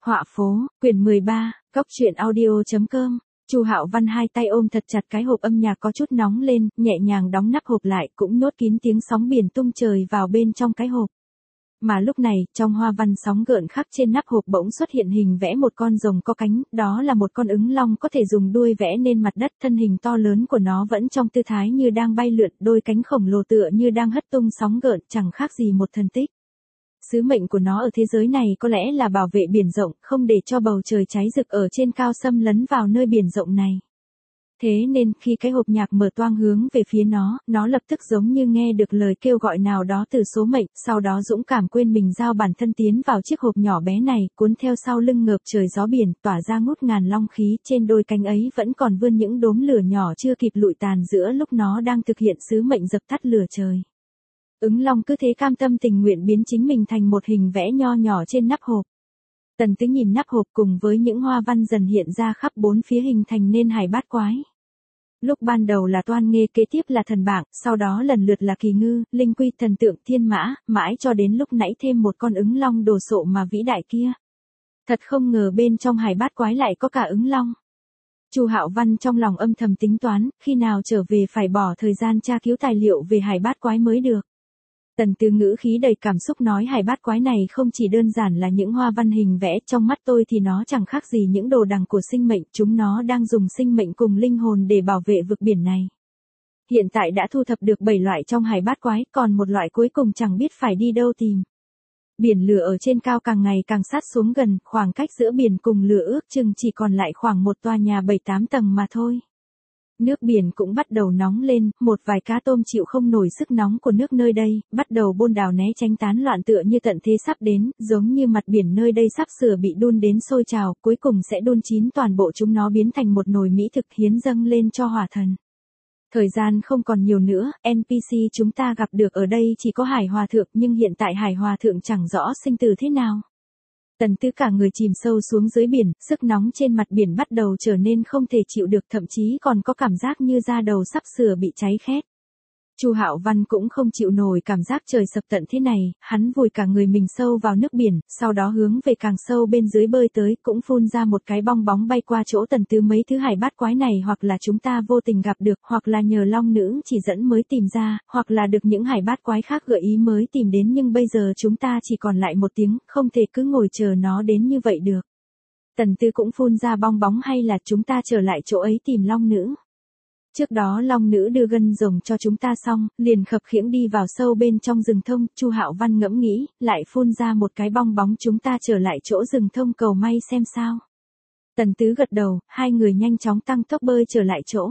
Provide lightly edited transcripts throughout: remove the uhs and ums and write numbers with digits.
Họa phố, quyển 13, Cốc truyện audio.com. Chu Hạo Văn hai tay ôm thật chặt cái hộp âm nhạc có chút nóng lên, nhẹ nhàng đóng nắp hộp lại, cũng nhốt kín tiếng sóng biển tung trời vào bên trong cái hộp. Mà lúc này, trong hoa văn sóng gợn khắc trên nắp hộp bỗng xuất hiện hình vẽ một con rồng có cánh, đó là một con ứng long có thể dùng đuôi vẽ nên mặt đất, thân hình to lớn của nó vẫn trong tư thái như đang bay lượn, đôi cánh khổng lồ tựa như đang hất tung sóng gợn, chẳng khác gì một thần tích. Sứ mệnh của nó ở thế giới này có lẽ là bảo vệ biển rộng, không để cho bầu trời cháy rực ở trên cao xâm lấn vào nơi biển rộng này. Thế nên, khi cái hộp nhạc mở toang hướng về phía nó lập tức giống như nghe được lời kêu gọi nào đó từ số mệnh, sau đó dũng cảm quên mình giao bản thân tiến vào chiếc hộp nhỏ bé này, cuốn theo sau lưng ngợp trời gió biển, tỏa ra ngút ngàn long khí, trên đôi cánh ấy vẫn còn vươn những đốm lửa nhỏ chưa kịp lụi tàn giữa lúc nó đang thực hiện sứ mệnh dập tắt lửa trời. Ứng long cứ thế cam tâm tình nguyện biến chính mình thành một hình vẽ nho nhỏ trên nắp hộp. Tần Tứ nhìn nắp hộp cùng với những hoa văn dần hiện ra khắp bốn phía hình thành nên hải bát quái. Lúc ban đầu là toan nghê, kế tiếp là thần bảng, sau đó lần lượt là kỳ ngư, linh quy, thần tượng, thiên mã, mãi cho đến lúc nãy thêm một con ứng long đồ sộ mà vĩ đại kia. Thật không ngờ bên trong hải bát quái lại có cả ứng long. Chu Hạo Văn trong lòng âm thầm tính toán, khi nào trở về phải bỏ thời gian tra cứu tài liệu về hải bát quái mới được. Tần Tư ngữ khí đầy cảm xúc nói hải bát quái này không chỉ đơn giản là những hoa văn hình vẽ, trong mắt tôi thì nó chẳng khác gì những đồ đằng của sinh mệnh, chúng nó đang dùng sinh mệnh cùng linh hồn để bảo vệ vực biển này. Hiện tại đã thu thập được 7 loại trong hải bát quái, còn một loại cuối cùng chẳng biết phải đi đâu tìm. Biển lửa ở trên cao càng ngày càng sát xuống gần, khoảng cách giữa biển cùng lửa ước chừng chỉ còn lại khoảng một tòa nhà 7-8 tầng mà thôi. Nước biển cũng bắt đầu nóng lên, một vài cá tôm chịu không nổi sức nóng của nước nơi đây, bắt đầu bôn đào né tránh tán loạn tựa như tận thế sắp đến, giống như mặt biển nơi đây sắp sửa bị đun đến sôi trào, cuối cùng sẽ đun chín toàn bộ chúng nó biến thành một nồi mỹ thực hiến dâng lên cho hỏa thần. Thời gian không còn nhiều nữa, NPC chúng ta gặp được ở đây chỉ có Hải Hòa Thượng, nhưng hiện tại Hải Hòa Thượng chẳng rõ sinh tử thế nào. Tần Tư cả người chìm sâu xuống dưới biển, sức nóng trên mặt biển bắt đầu trở nên không thể chịu được, thậm chí còn có cảm giác như da đầu sắp sửa bị cháy khét. Chu Hạo Văn cũng không chịu nổi cảm giác trời sập tận thế này, hắn vùi cả người mình sâu vào nước biển, sau đó hướng về càng sâu bên dưới bơi tới, cũng phun ra một cái bong bóng bay qua chỗ Tần Tư. Mấy thứ hải bát quái này hoặc là chúng ta vô tình gặp được, hoặc là nhờ long nữ chỉ dẫn mới tìm ra, hoặc là được những hải bát quái khác gợi ý mới tìm đến, nhưng bây giờ chúng ta chỉ còn lại một tiếng, không thể cứ ngồi chờ nó đến như vậy được. Tần Tư cũng phun ra bong bóng, hay là chúng ta trở lại chỗ ấy tìm long nữ. Trước đó long nữ đưa gân rồng cho chúng ta xong, liền khập khiễng đi vào sâu bên trong rừng thông. Chu Hạo Văn ngẫm nghĩ, lại phun ra một cái bong bóng, chúng ta trở lại chỗ rừng thông cầu may xem sao. Tần Tứ gật đầu, hai người nhanh chóng tăng tốc bơi trở lại chỗ.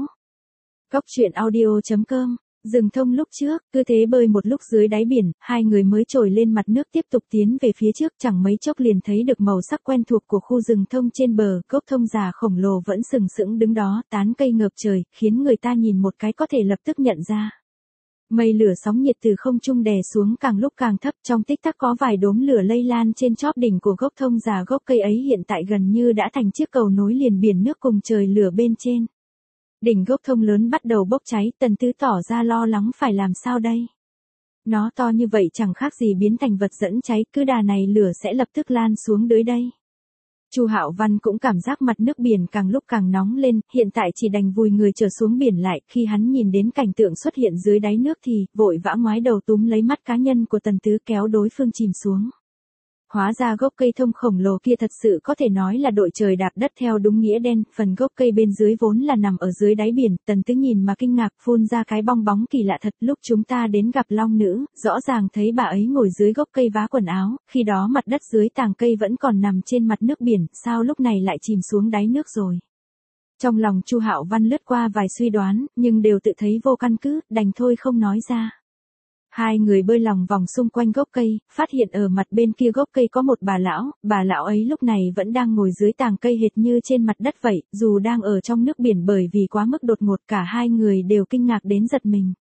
Cốc truyện audio.com. Rừng thông lúc trước, cứ thế bơi một lúc dưới đáy biển, hai người mới trồi lên mặt nước tiếp tục tiến về phía trước, chẳng mấy chốc liền thấy được màu sắc quen thuộc của khu rừng thông trên bờ, gốc thông già khổng lồ vẫn sừng sững đứng đó, tán cây ngợp trời, khiến người ta nhìn một cái có thể lập tức nhận ra. Mây lửa sóng nhiệt từ không trung đè xuống càng lúc càng thấp, trong tích tắc có vài đốm lửa lây lan trên chóp đỉnh của gốc thông già. Gốc cây ấy hiện tại gần như đã thành chiếc cầu nối liền biển nước cùng trời lửa bên trên. Đỉnh gốc thông lớn bắt đầu bốc cháy, Tần Tứ tỏ ra lo lắng phải làm sao đây. Nó to như vậy chẳng khác gì biến thành vật dẫn cháy, cứ đà này lửa sẽ lập tức lan xuống tới đây. Chu Hạo Văn cũng cảm giác mặt nước biển càng lúc càng nóng lên, hiện tại chỉ đành vùi người trở xuống biển lại, khi hắn nhìn đến cảnh tượng xuất hiện dưới đáy nước thì vội vã ngoái đầu túm lấy mắt cá nhân của Tần Tứ kéo đối phương chìm xuống. Hóa ra gốc cây thông khổng lồ kia thật sự có thể nói là đội trời đạp đất theo đúng nghĩa đen, phần gốc cây bên dưới vốn là nằm ở dưới đáy biển. Tần Tứ nhìn mà kinh ngạc, phun ra cái bong bóng kỳ lạ thật. Lúc chúng ta đến gặp long nữ, rõ ràng thấy bà ấy ngồi dưới gốc cây vá quần áo, khi đó mặt đất dưới tàng cây vẫn còn nằm trên mặt nước biển, sao lúc này lại chìm xuống đáy nước rồi. Trong lòng Chu Hạo Văn lướt qua vài suy đoán, nhưng đều tự thấy vô căn cứ, đành thôi không nói ra. Hai người bơi lòng vòng xung quanh gốc cây, phát hiện ở mặt bên kia gốc cây có một bà lão ấy lúc này vẫn đang ngồi dưới tàng cây hệt như trên mặt đất vậy, dù đang ở trong nước biển bởi vì quá mức đột ngột cả hai người đều kinh ngạc đến giật mình.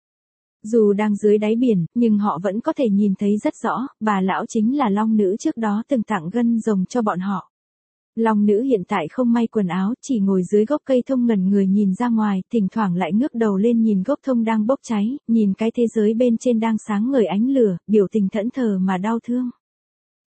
Dù đang dưới đáy biển, nhưng họ vẫn có thể nhìn thấy rất rõ, bà lão chính là long nữ trước đó từng tặng gân rồng cho bọn họ. Long nữ hiện tại không may quần áo, chỉ ngồi dưới gốc cây thông ngẩn người nhìn ra ngoài, thỉnh thoảng lại ngước đầu lên nhìn gốc thông đang bốc cháy, nhìn cái thế giới bên trên đang sáng ngời ánh lửa, biểu tình thẫn thờ mà đau thương.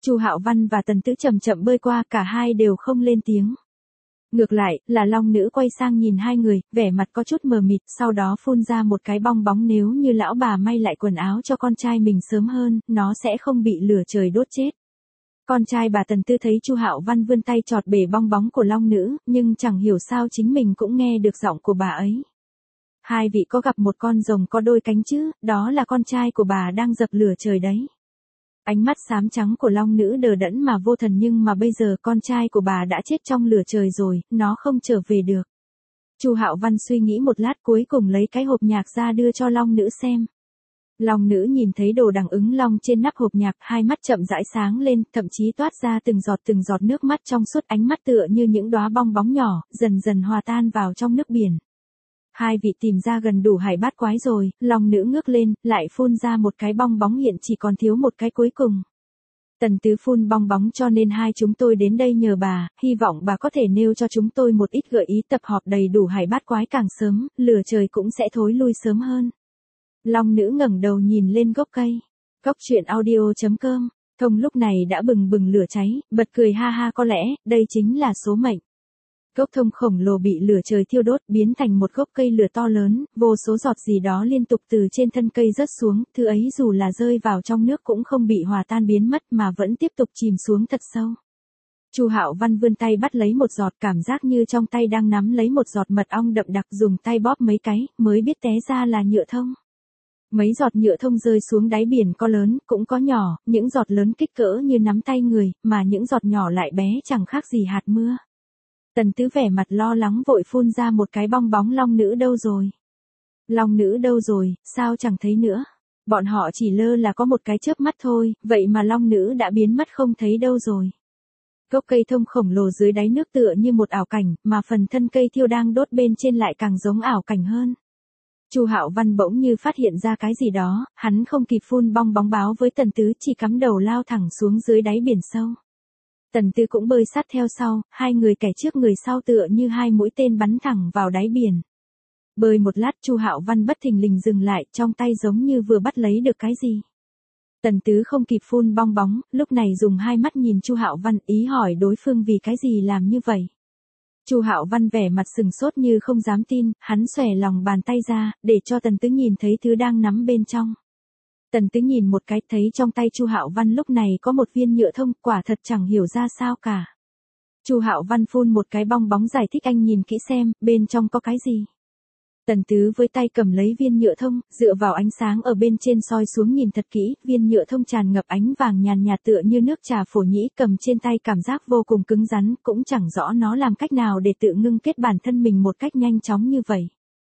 Chu Hạo Văn và Tần Tứ chậm chậm bơi qua, cả hai đều không lên tiếng. Ngược lại, là Long Nữ quay sang nhìn hai người, vẻ mặt có chút mờ mịt, sau đó phun ra một cái bong bóng, nếu như lão bà may lại quần áo cho con trai mình sớm hơn, nó sẽ không bị lửa trời đốt chết. Con trai bà Tần Tư thấy Chu Hạo Văn vươn tay chọt bể bong bóng của Long Nữ, nhưng chẳng hiểu sao chính mình cũng nghe được giọng của bà ấy. Hai vị có gặp một con rồng có đôi cánh chứ, đó là con trai của bà đang dập lửa trời đấy. Ánh mắt xám trắng của Long Nữ đờ đẫn mà vô thần, nhưng mà bây giờ con trai của bà đã chết trong lửa trời rồi, nó không trở về được. Chu Hạo Văn suy nghĩ một lát, cuối cùng lấy cái hộp nhạc ra đưa cho Long Nữ xem. Long Nữ nhìn thấy đồ đằng ứng long trên nắp hộp nhạc, hai mắt chậm rãi sáng lên, thậm chí toát ra từng giọt nước mắt trong suốt, ánh mắt tựa như những đóa bong bóng nhỏ, dần dần hòa tan vào trong nước biển. Hai vị tìm ra gần đủ hải bát quái rồi, Long Nữ ngước lên, lại phun ra một cái bong bóng, hiện chỉ còn thiếu một cái cuối cùng. Tần Tứ phun bong bóng, cho nên hai chúng tôi đến đây nhờ bà, hy vọng bà có thể nêu cho chúng tôi một ít gợi ý tập họp đầy đủ hải bát quái càng sớm, lửa trời cũng sẽ thối lui sớm hơn. Long Nữ ngẩng đầu nhìn lên gốc cây. Góc truyện audio.com, Thông lúc này đã bừng bừng lửa cháy, bật cười ha ha, có lẽ, đây chính là số mệnh. Gốc thông khổng lồ bị lửa trời thiêu đốt, biến thành một gốc cây lửa to lớn, vô số giọt gì đó liên tục từ trên thân cây rớt xuống, thứ ấy dù là rơi vào trong nước cũng không bị hòa tan biến mất mà vẫn tiếp tục chìm xuống thật sâu. Chu Hạo Văn vươn tay bắt lấy một giọt, cảm giác như trong tay đang nắm lấy một giọt mật ong đậm đặc, dùng tay bóp mấy cái, mới biết té ra là nhựa thông. Mấy giọt nhựa thông rơi xuống đáy biển, có lớn, cũng có nhỏ, những giọt lớn kích cỡ như nắm tay người, mà những giọt nhỏ lại bé chẳng khác gì hạt mưa. Tần Tứ vẻ mặt lo lắng vội phun ra một cái bong bóng, Long Nữ đâu rồi? Long Nữ đâu rồi, sao chẳng thấy nữa? Bọn họ chỉ lơ là có một cái chớp mắt thôi, vậy mà Long Nữ đã biến mất không thấy đâu rồi. Gốc cây thông khổng lồ dưới đáy nước tựa như một ảo cảnh, mà phần thân cây thiêu đang đốt bên trên lại càng giống ảo cảnh hơn. Chu Hạo Văn bỗng như phát hiện ra cái gì đó, hắn không kịp phun bong bóng báo với Tần Tứ, chỉ cắm đầu lao thẳng xuống dưới đáy biển sâu. Tần Tứ cũng bơi sát theo sau, hai người kẻ trước người sau tựa như hai mũi tên bắn thẳng vào đáy biển. Bơi một lát, Chu Hạo Văn bất thình lình dừng lại, trong tay giống như vừa bắt lấy được cái gì. Tần Tứ không kịp phun bong bóng, lúc này dùng hai mắt nhìn Chu Hạo Văn, ý hỏi đối phương vì cái gì làm như vậy. Chu Hạo Văn vẻ mặt sừng sốt như không dám tin, hắn xòe lòng bàn tay ra, để cho Tần Tứ nhìn thấy thứ đang nắm bên trong. Tần Tứ nhìn một cái, thấy trong tay Chu Hạo Văn lúc này có một viên nhựa thông, quả thật chẳng hiểu ra sao cả. Chu Hạo Văn phun một cái bong bóng, giải thích, anh nhìn kỹ xem, bên trong có cái gì. Tần Tứ với tay cầm lấy viên nhựa thông, dựa vào ánh sáng ở bên trên soi xuống nhìn thật kỹ, viên nhựa thông tràn ngập ánh vàng nhàn nhạt tựa như nước trà phổ nhĩ, cầm trên tay cảm giác vô cùng cứng rắn, cũng chẳng rõ nó làm cách nào để tự ngưng kết bản thân mình một cách nhanh chóng như vậy.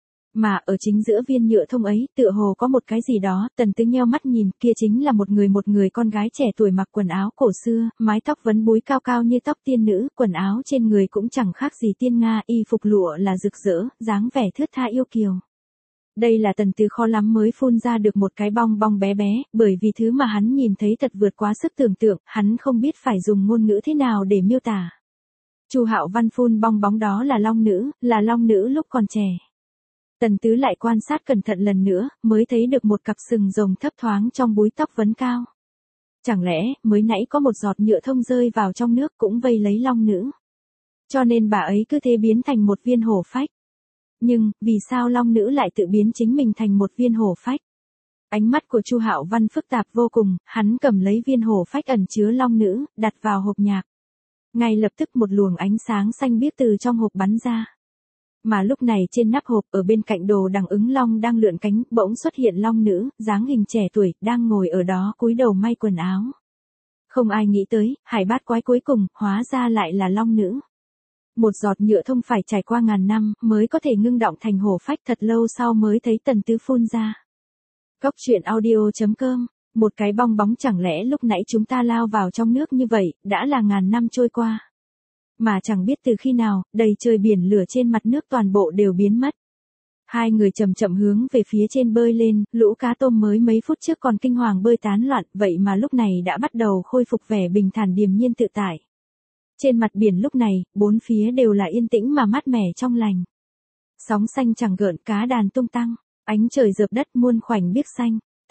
Mà ở chính giữa viên nhựa thông ấy, tựa hồ có một cái gì đó, Tần Tứ nheo mắt nhìn, kia chính là một người con gái trẻ tuổi mặc quần áo cổ xưa, mái tóc vấn búi cao cao như tóc tiên nữ, quần áo trên người cũng chẳng khác gì tiên Nga, y phục lụa là rực rỡ, dáng vẻ thướt tha yêu kiều. Đây là Tần Tứ khó lắm mới phun ra được một cái bong bóng bé bé, bởi vì thứ mà hắn nhìn thấy thật vượt quá sức tưởng tượng, hắn không biết phải dùng ngôn ngữ thế nào để miêu tả. Chu Hạo Văn phun bong bóng đó là Long Nữ lúc còn trẻ. Tần Tứ lại quan sát cẩn thận lần nữa, mới thấy được một cặp sừng rồng thấp thoáng trong búi tóc vấn cao. Chẳng lẽ, mới nãy có một giọt nhựa thông rơi vào trong nước cũng vây lấy Long Nữ. Cho nên bà ấy cứ thế biến thành một viên hổ phách. Nhưng, vì sao Long Nữ lại tự biến chính mình thành một viên hổ phách? Ánh mắt của Chu Hạo Văn phức tạp vô cùng, hắn cầm lấy viên hổ phách ẩn chứa Long Nữ, đặt vào hộp nhạc. Ngay lập tức một luồng ánh sáng xanh biếc từ trong hộp bắn ra. Mà lúc này trên nắp hộp ở bên cạnh đồ đằng ứng long đang lượn cánh, bỗng xuất hiện Long Nữ, dáng hình trẻ tuổi, đang ngồi ở đó cúi đầu may quần áo. Không ai nghĩ tới, hải bát quái cuối cùng, hóa ra lại là Long Nữ. Một giọt nhựa thông phải trải qua ngàn năm, mới có thể ngưng động thành hổ phách, thật lâu sau mới thấy Tần Tứ phun ra. Góc truyện audio.com, một cái bong bóng, chẳng lẽ lúc nãy chúng ta lao vào trong nước như vậy, đã là ngàn năm trôi qua. Mà chẳng biết từ khi nào, đầy trời biển lửa trên mặt nước toàn bộ đều biến mất. Hai người chậm chậm hướng về phía trên bơi lên, lũ cá tôm mới mấy phút trước còn kinh hoàng bơi tán loạn, vậy mà lúc này đã bắt đầu khôi phục vẻ bình thản điềm nhiên tự tại. Trên mặt biển lúc này, bốn phía đều là yên tĩnh mà mát mẻ trong lành. Sóng xanh chẳng gợn, cá đàn tung tăng, ánh trời rợp đất muôn khoảnh biếc xanh.